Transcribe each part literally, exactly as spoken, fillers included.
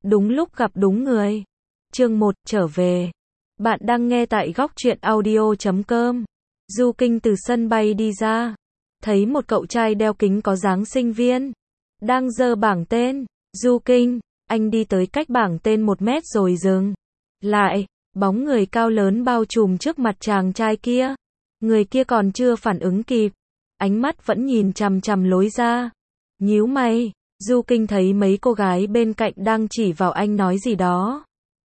đúng lúc gặp đúng người. Chương một, trở về. Bạn đang nghe tại góc truyện audio chấm com. Du Kinh từ sân bay đi ra, thấy một cậu trai đeo kính có dáng sinh viên, đang giơ bảng tên. Du Kinh, anh đi tới cách bảng tên một mét rồi dừng lại, bóng người cao lớn bao trùm trước mặt chàng trai kia. Người kia còn chưa phản ứng kịp, ánh mắt vẫn nhìn chằm chằm lối ra. Nhíu mày, Du Kinh thấy mấy cô gái bên cạnh đang chỉ vào anh nói gì đó.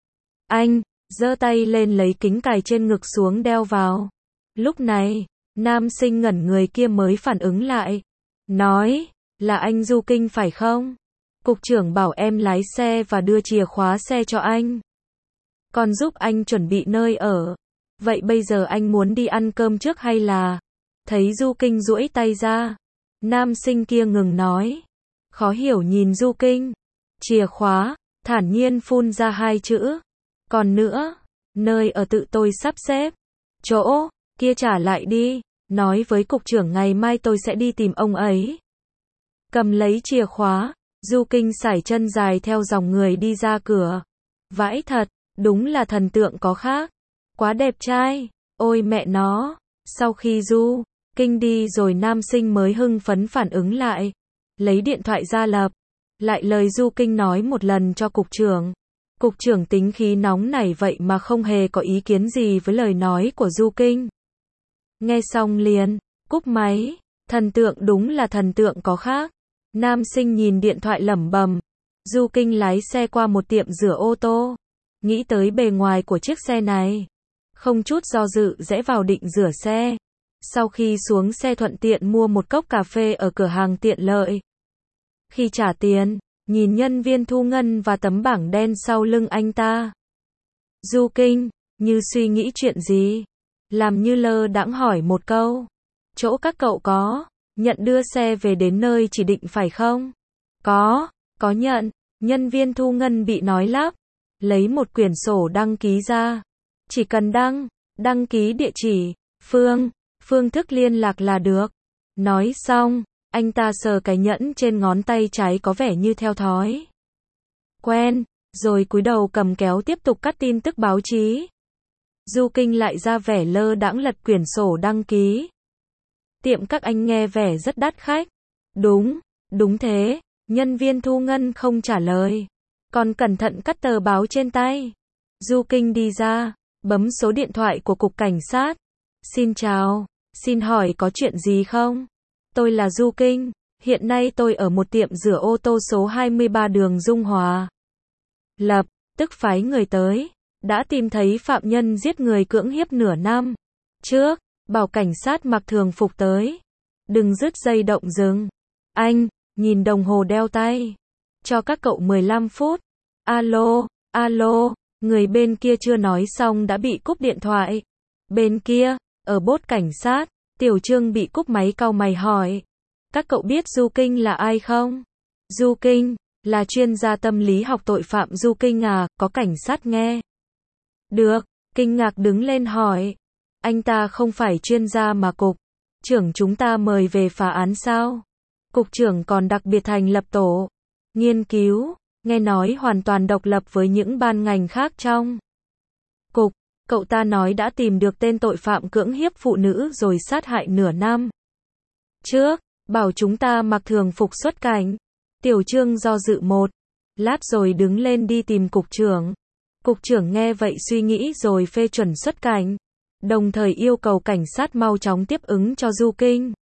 Anh giơ tay lên lấy kính cài trên ngực xuống đeo vào. Lúc này, nam sinh ngẩn người kia mới phản ứng lại. Nói, là anh Du Kinh phải không? Cục trưởng bảo em lái xe và đưa chìa khóa xe cho anh. Còn giúp anh chuẩn bị nơi ở. Vậy bây giờ anh muốn đi ăn cơm trước hay là... Thấy Du Kinh duỗi tay ra. Nam sinh kia ngừng nói. Khó hiểu nhìn Du Kinh. Chìa khóa, thản nhiên phun ra hai chữ. Còn nữa, nơi ở tự tôi sắp xếp. Chỗ kia trả lại đi, nói với cục trưởng ngày mai tôi sẽ đi tìm ông ấy. Cầm lấy chìa khóa, Du Kinh sải chân dài theo dòng người đi ra cửa. Vãi thật, đúng là thần tượng có khác. Quá đẹp trai, ôi mẹ nó. Sau khi Du Kinh đi rồi nam sinh mới hưng phấn phản ứng lại. Lấy điện thoại ra lập lại lời Du Kinh nói một lần cho cục trưởng. Cục trưởng tính khí nóng nảy vậy mà không hề có ý kiến gì với lời nói của Du Kinh. Nghe xong liền cúp máy. Thần tượng đúng là thần tượng có khác. Nam sinh nhìn điện thoại lẩm bẩm. Du Kinh lái xe qua một tiệm rửa ô tô. Nghĩ tới bề ngoài của chiếc xe này. Không chút do dự rẽ vào định rửa xe. Sau khi xuống xe thuận tiện mua một cốc cà phê ở cửa hàng tiện lợi. Khi trả tiền, nhìn nhân viên thu ngân và tấm bảng đen sau lưng anh ta. Du Kinh, như suy nghĩ chuyện gì. Làm như lơ đãng hỏi một câu. Chỗ các cậu có nhận đưa xe về đến nơi chỉ định phải không? Có, có nhận. Nhân viên thu ngân bị nói lắp. Lấy một quyển sổ đăng ký ra. Chỉ cần đăng, đăng ký địa chỉ, phương, phương thức liên lạc là được. Nói xong, anh ta sờ cái nhẫn trên ngón tay trái có vẻ như theo thói quen, rồi cúi đầu cầm kéo tiếp tục cắt tin tức báo chí. Du Kinh lại ra vẻ lơ đãng lật quyển sổ đăng ký. Tiệm các anh nghe vẻ rất đắt khách. Đúng, đúng thế, nhân viên thu ngân không trả lời. Còn cẩn thận cắt tờ báo trên tay. Du Kinh đi ra, bấm số điện thoại của cục cảnh sát. Xin chào, xin hỏi có chuyện gì không? Tôi là Du Kinh, hiện nay tôi ở một tiệm rửa ô tô số hai mươi ba đường Dung Hòa. Lập tức phái người tới, đã tìm thấy phạm nhân giết người cưỡng hiếp nửa năm trước, bảo cảnh sát mặc thường phục tới. Đừng dứt dây động rừng. Anh, nhìn đồng hồ đeo tay. Cho các cậu mười lăm phút. Alo, alo, người bên kia chưa nói xong đã bị cúp điện thoại. Bên kia, ở bốt cảnh sát, Tiểu Trương bị cúp máy cau mày hỏi. Các cậu biết Du Kinh là ai không? Du Kinh, là chuyên gia tâm lý học tội phạm Du Kinh à, có cảnh sát nghe. Được, kinh ngạc đứng lên hỏi. Anh ta không phải chuyên gia mà cục trưởng chúng ta mời về phá án sao? Cục trưởng còn đặc biệt thành lập tổ nghiên cứu, nghe nói hoàn toàn độc lập với những ban ngành khác trong cục. Cậu ta nói đã tìm được tên tội phạm cưỡng hiếp phụ nữ rồi sát hại nửa năm trước, bảo chúng ta mặc thường phục xuất cảnh. Tiểu Trương do dự một lát rồi đứng lên đi tìm cục trưởng. Cục trưởng nghe vậy suy nghĩ rồi phê chuẩn xuất cảnh, đồng thời yêu cầu cảnh sát mau chóng tiếp ứng cho Du Kinh.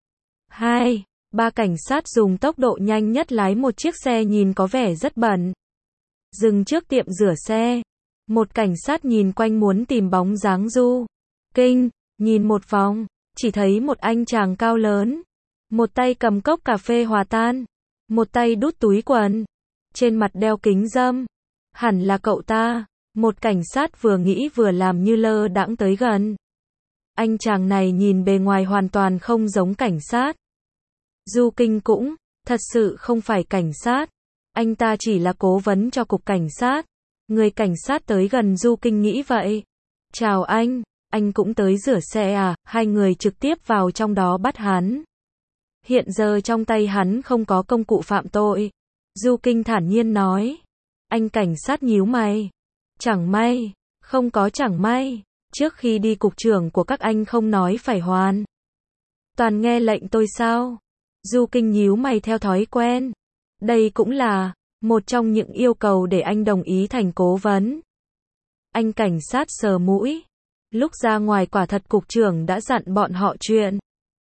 Hai, ba cảnh sát dùng tốc độ nhanh nhất lái một chiếc xe nhìn có vẻ rất bẩn. Dừng trước tiệm rửa xe. Một cảnh sát nhìn quanh muốn tìm bóng dáng Du Kinh, nhìn một vòng, chỉ thấy một anh chàng cao lớn. Một tay cầm cốc cà phê hòa tan, một tay đút túi quần, trên mặt đeo kính râm. Hẳn là cậu ta. Một cảnh sát vừa nghĩ vừa làm như lơ đãng tới gần. Anh chàng này nhìn bề ngoài hoàn toàn không giống cảnh sát. Du Kinh cũng, thật sự không phải cảnh sát. Anh ta chỉ là cố vấn cho cục cảnh sát. Người cảnh sát tới gần Du Kinh nghĩ vậy. Chào anh, anh cũng tới rửa xe à? Hai người trực tiếp vào trong đó bắt hắn. Hiện giờ trong tay hắn không có công cụ phạm tội. Du Kinh thản nhiên nói. Anh cảnh sát nhíu mày. Chẳng may, không có chẳng may, trước khi đi cục trưởng của các anh không nói phải hoàn toàn nghe lệnh tôi sao? Du Kinh nhíu mày theo thói quen. Đây cũng là một trong những yêu cầu để anh đồng ý thành cố vấn. Anh cảnh sát sờ mũi. Lúc ra ngoài quả thật cục trưởng đã dặn bọn họ chuyện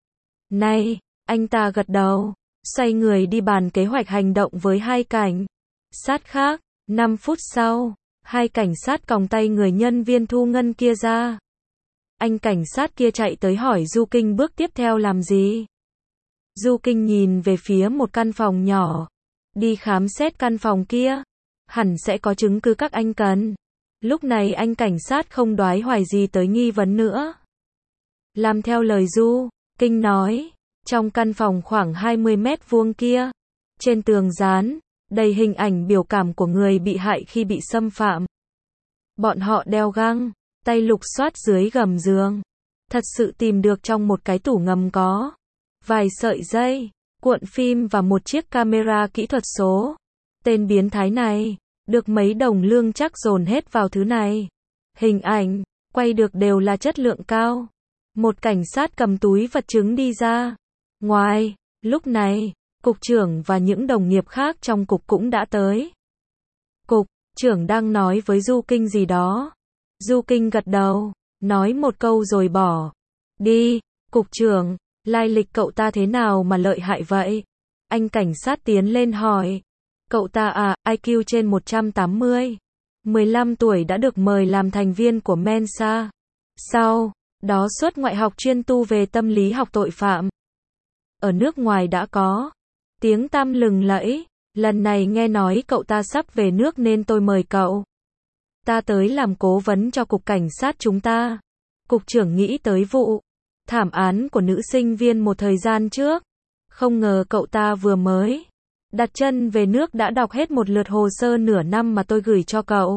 này. Anh ta gật đầu, xoay người đi bàn kế hoạch hành động với hai cảnh sát khác. năm phút sau, hai cảnh sát còng tay người nhân viên thu ngân kia ra. Anh cảnh sát kia chạy tới hỏi Du Kinh bước tiếp theo làm gì. Du Kinh nhìn về phía một căn phòng nhỏ. Đi khám xét căn phòng kia. Hẳn sẽ có chứng cứ các anh cần. Lúc này anh cảnh sát không đoái hoài gì tới nghi vấn nữa. Làm theo lời Du Kinh nói. Trong căn phòng khoảng hai mươi mét vuông kia. Trên tường dán đầy hình ảnh biểu cảm của người bị hại khi bị xâm phạm. Bọn họ đeo găng tay lục soát dưới gầm giường. Thật sự tìm được trong một cái tủ ngầm có vài sợi dây, cuộn phim và một chiếc camera kỹ thuật số. Tên biến thái này được mấy đồng lương chắc dồn hết vào thứ này. Hình ảnh quay được đều là chất lượng cao. Một cảnh sát cầm túi vật chứng đi ra. Ngoài lúc này, cục trưởng và những đồng nghiệp khác trong cục cũng đã tới. Cục trưởng đang nói với Du Kinh gì đó. Du Kinh gật đầu, nói một câu rồi bỏ đi. Cục trưởng, lai lịch cậu ta thế nào mà lợi hại vậy? Anh cảnh sát tiến lên hỏi. Cậu ta à, i kiu trên một trăm tám mươi. mười lăm tuổi đã được mời làm thành viên của Mensa. Sau đó xuất ngoại học chuyên tu về tâm lý học tội phạm. Ở nước ngoài đã có tiếng tăm lừng lẫy. Lần này nghe nói cậu ta sắp về nước nên tôi mời cậu ta tới làm cố vấn cho cục cảnh sát chúng ta. Cục trưởng nghĩ tới vụ thảm án của nữ sinh viên một thời gian trước. Không ngờ cậu ta vừa mới đặt chân về nước đã đọc hết một lượt hồ sơ nửa năm mà tôi gửi cho cậu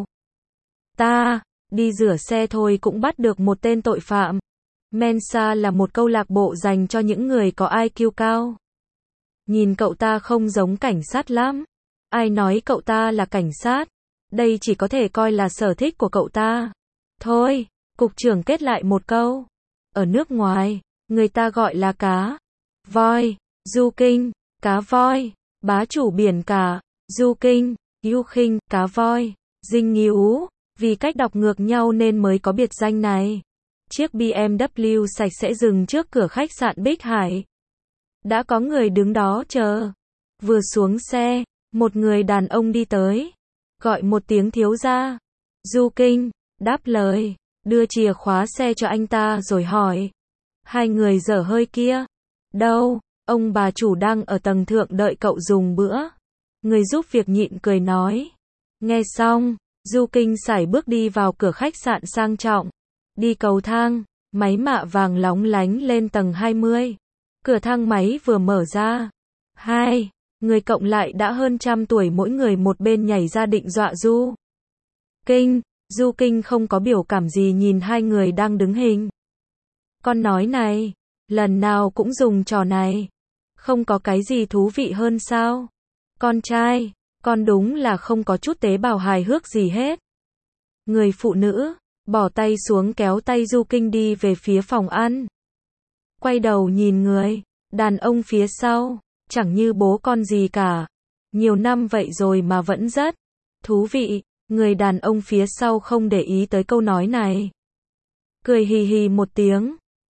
ta. Đi rửa xe thôi cũng bắt được một tên tội phạm. Mensa là một câu lạc bộ dành cho những người có i kiu cao. Nhìn cậu ta không giống cảnh sát lắm. Ai nói cậu ta là cảnh sát? Đây chỉ có thể coi là sở thích của cậu ta thôi. Cục trưởng kết lại một câu. Ở nước ngoài, người ta gọi là cá voi. Du Kinh, cá voi. Bá chủ biển cả. Du Kinh, Du Kinh, cá voi. Dinh Nghiú. Vì cách đọc ngược nhau nên mới có biệt danh này. Chiếc bê em vê sạch sẽ dừng trước cửa khách sạn Bích Hải. Đã có người đứng đó chờ. Vừa xuống xe, một người đàn ông đi tới. Gọi một tiếng thiếu gia. Du Kinh đáp lời, đưa chìa khóa xe cho anh ta rồi hỏi. Hai người dở hơi kia. Đâu? Ông bà chủ đang ở tầng thượng đợi cậu dùng bữa. Người giúp việc nhịn cười nói. Nghe xong, Du Kinh sải bước đi vào cửa khách sạn sang trọng. Đi cầu thang, máy mạ vàng lóng lánh lên tầng hai mươi. Cửa thang máy vừa mở ra. Hai người cộng lại đã hơn trăm tuổi mỗi người một bên nhảy ra định dọa Du Kinh. Du Kinh không có biểu cảm gì nhìn hai người đang đứng hình. Con nói này, lần nào cũng dùng trò này. Không có cái gì thú vị hơn sao? Con trai, con đúng là không có chút tế bào hài hước gì hết. Người phụ nữ bỏ tay xuống kéo tay Du Kinh đi về phía phòng ăn. Quay đầu nhìn người đàn ông phía sau, chẳng như bố con gì cả. Nhiều năm vậy rồi mà vẫn rất thú vị. Người đàn ông phía sau không để ý tới câu nói này. Cười hì hì một tiếng.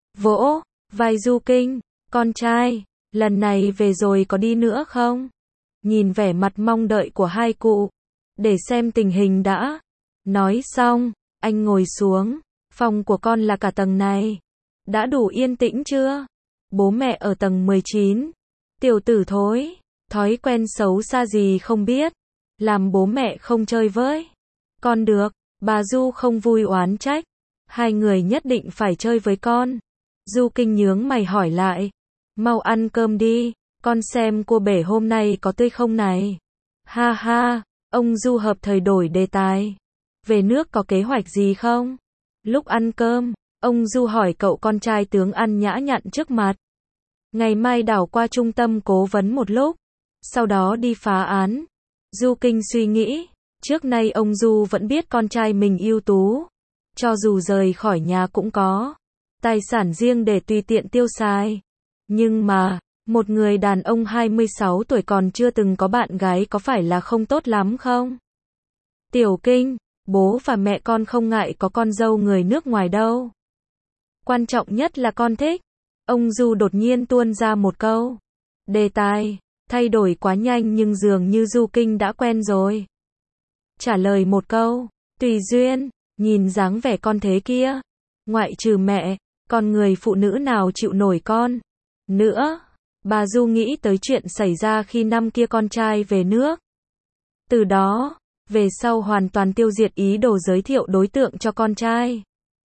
Vỗ vai Du Kinh. Con trai, lần này về rồi có đi nữa không? Nhìn vẻ mặt mong đợi của hai cụ. Để xem tình hình đã. Nói xong, anh ngồi xuống. Phòng của con là cả tầng này. Đã đủ yên tĩnh chưa? Bố mẹ ở tầng mười chín. Tiểu tử thối. Thói quen xấu xa gì không biết. Làm bố mẹ không chơi với con được. Bà Du không vui oán trách. Hai người nhất định phải chơi với con. Du Kinh nhướng mày hỏi lại. Mau ăn cơm đi. Con xem cua bể hôm nay có tươi không này. Ha ha. Ông Du hợp thời đổi đề tài. Về nước có kế hoạch gì không? Lúc ăn cơm, ông Du hỏi cậu con trai tướng ăn nhã nhặn trước mặt. Ngày mai đảo qua trung tâm cố vấn một lúc. Sau đó đi phá án. Du Kinh suy nghĩ. Trước nay ông Du vẫn biết con trai mình ưu tú. Cho dù rời khỏi nhà cũng có tài sản riêng để tùy tiện tiêu xài. Nhưng mà, một người đàn ông hai mươi sáu tuổi còn chưa từng có bạn gái có phải là không tốt lắm không? Tiểu Kinh, bố và mẹ con không ngại có con dâu người nước ngoài đâu. Quan trọng nhất là con thích. Ông Du đột nhiên tuôn ra một câu. Đề tài thay đổi quá nhanh nhưng dường như Du Kinh đã quen rồi. Trả lời một câu, tùy duyên, nhìn dáng vẻ con thế kia. Ngoại trừ mẹ, còn người phụ nữ nào chịu nổi con nữa. Bà Du nghĩ tới chuyện xảy ra khi năm kia con trai về nước. Từ đó, về sau hoàn toàn tiêu diệt ý đồ giới thiệu đối tượng cho con trai.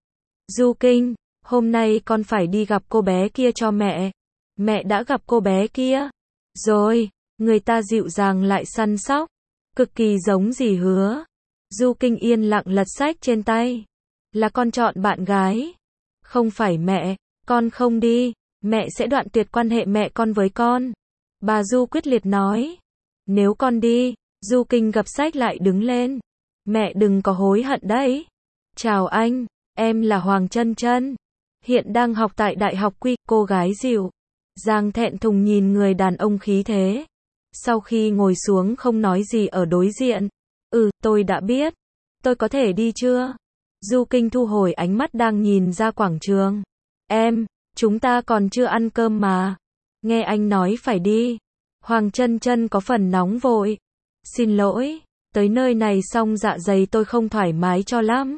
Du Kinh, hôm nay con phải đi gặp cô bé kia cho mẹ. Mẹ đã gặp cô bé kia rồi, người ta dịu dàng lại săn sóc, cực kỳ giống dì Hứa. Du Kinh yên lặng lật sách trên tay. Là con chọn bạn gái. Không phải mẹ, con không đi, mẹ sẽ đoạn tuyệt quan hệ mẹ con với con. Bà Du quyết liệt nói. Nếu con đi, Du Kinh gập sách lại đứng lên. Mẹ đừng có hối hận đấy. Chào anh, em là Hoàng Chân Chân. Hiện đang học tại Đại học Quy, cô gái dịu dàng thẹn thùng nhìn người đàn ông khí thế. Sau khi ngồi xuống không nói gì ở đối diện. Ừ, tôi đã biết. Tôi có thể đi chưa? Du Kinh thu hồi ánh mắt đang nhìn ra quảng trường. Em, chúng ta còn chưa ăn cơm mà. Nghe anh nói phải đi. Hoàng Chân Chân có phần nóng vội. Xin lỗi, tới nơi này xong dạ dày tôi không thoải mái cho lắm.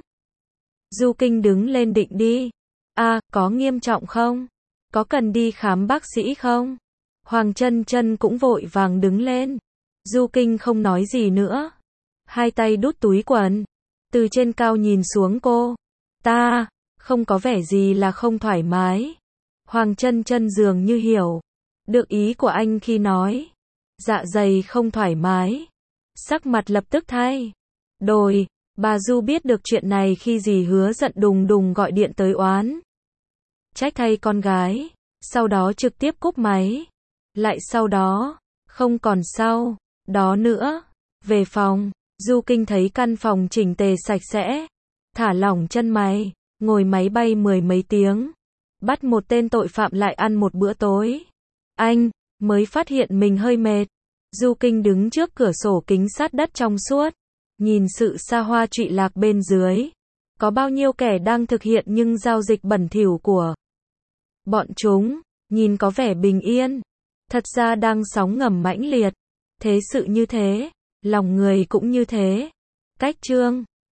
Du Kinh đứng lên định đi. À, có nghiêm trọng không? Có cần đi khám bác sĩ không? Hoàng Chân Chân cũng vội vàng đứng lên. Du Kinh không nói gì nữa. Hai tay đút túi quần. Từ trên cao nhìn xuống cô. Ta, không có vẻ gì là không thoải mái. Hoàng Chân Chân dường như hiểu được ý của anh khi nói. Dạ dày không thoải mái. Sắc mặt lập tức thay đổi. Bà Du biết được chuyện này khi dì Hứa giận đùng đùng gọi điện tới oán trách thay con gái. Sau đó trực tiếp cúp máy. Lại sau đó, không còn sau đó nữa. Về phòng, Du Kinh thấy căn phòng chỉnh tề sạch sẽ. Thả lỏng chân mày, ngồi máy bay mười mấy tiếng. Bắt một tên tội phạm lại ăn một bữa tối. Anh, mới phát hiện mình hơi mệt. Du Kinh đứng trước cửa sổ kính sát đất trong suốt. Nhìn sự xa hoa trụy lạc bên dưới. Có bao nhiêu kẻ đang thực hiện nhưng giao dịch bẩn thỉu của bọn chúng, nhìn có vẻ bình yên. Thật ra đang sóng ngầm mãnh liệt. Thế sự như thế, lòng người cũng như thế. Cách chương